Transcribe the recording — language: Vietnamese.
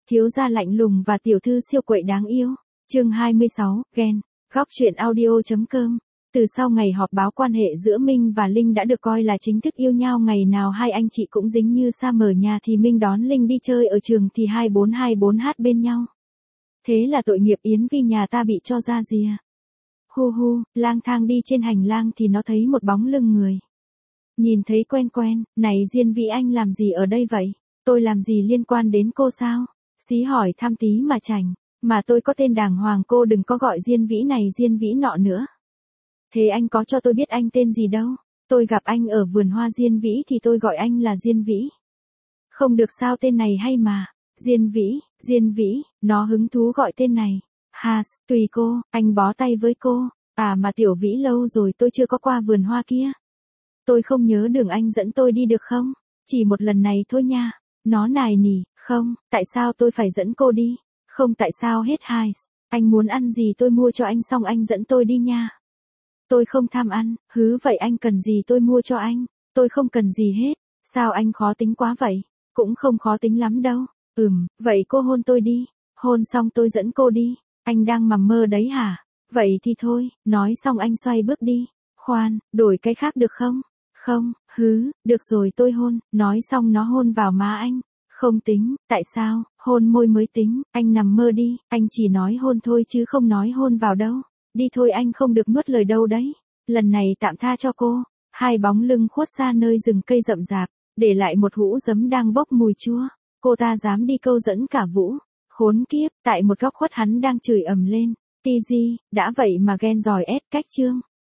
Thiếu gia lạnh lùng và tiểu thư siêu quậy đáng yêu. Chương 26, ghen. Góc truyện audio.com. Từ sau ngày họp báo quan hệ giữa Minh và Linh đã được coi là chính thức yêu nhau, ngày nào hai anh chị cũng dính như sa mở nhà thì Minh đón Linh đi chơi ở trường thì 2424h bên nhau. Thế là tội nghiệp Yến Vi nhà ta bị cho ra rìa. Hu hu, lang thang đi trên hành lang thì nó thấy một bóng lưng người. Nhìn thấy quen quen, này Diên Vĩ anh làm gì ở đây vậy? Tôi làm gì liên quan đến cô sao? Xí hỏi thăm tí mà chảnh, mà tôi có tên đàng hoàng, cô đừng có gọi Diên Vĩ này Diên Vĩ nọ nữa. Thế anh có cho tôi biết anh tên gì đâu? Tôi gặp anh ở vườn hoa Diên Vĩ thì tôi gọi anh là Diên Vĩ. Không được sao, tên này hay mà. Diên Vĩ, nó hứng thú gọi tên này. Tùy cô, anh bó tay với cô. À mà Tiểu Vĩ lâu rồi tôi chưa có qua vườn hoa kia. Tôi không nhớ đường, anh dẫn tôi đi được không? Chỉ một lần này thôi nha. Nó nài nỉ, không, tại sao tôi phải dẫn cô đi? Không tại sao hết. Anh muốn ăn gì tôi mua cho anh xong anh dẫn tôi đi nha. Tôi không tham ăn, vậy anh cần gì tôi mua cho anh? Tôi không cần gì hết. Sao anh khó tính quá vậy? Cũng không khó tính lắm đâu. Vậy cô hôn tôi đi. Hôn xong tôi dẫn cô đi. Anh đang nằm mơ đấy hả? Vậy thì thôi, nói xong anh xoay bước đi. Khoan, đổi cái khác được không? Không, được rồi tôi hôn. Nói xong nó hôn vào má anh. Không tính, tại sao, hôn môi mới tính, anh nằm mơ đi, anh chỉ nói hôn thôi chứ không nói hôn vào đâu. Đi thôi, anh không được nuốt lời đâu đấy. Lần này tạm tha cho cô. Hai bóng lưng khuất xa nơi rừng cây rậm rạp, để lại một hũ giấm đang bốc mùi chua. Cô ta dám đi câu dẫn cả Vũ. Khốn kiếp, tại một góc khuất hắn đang chửi ầm lên. Tg, đã vậy mà ghen giỏi ép cách Trương.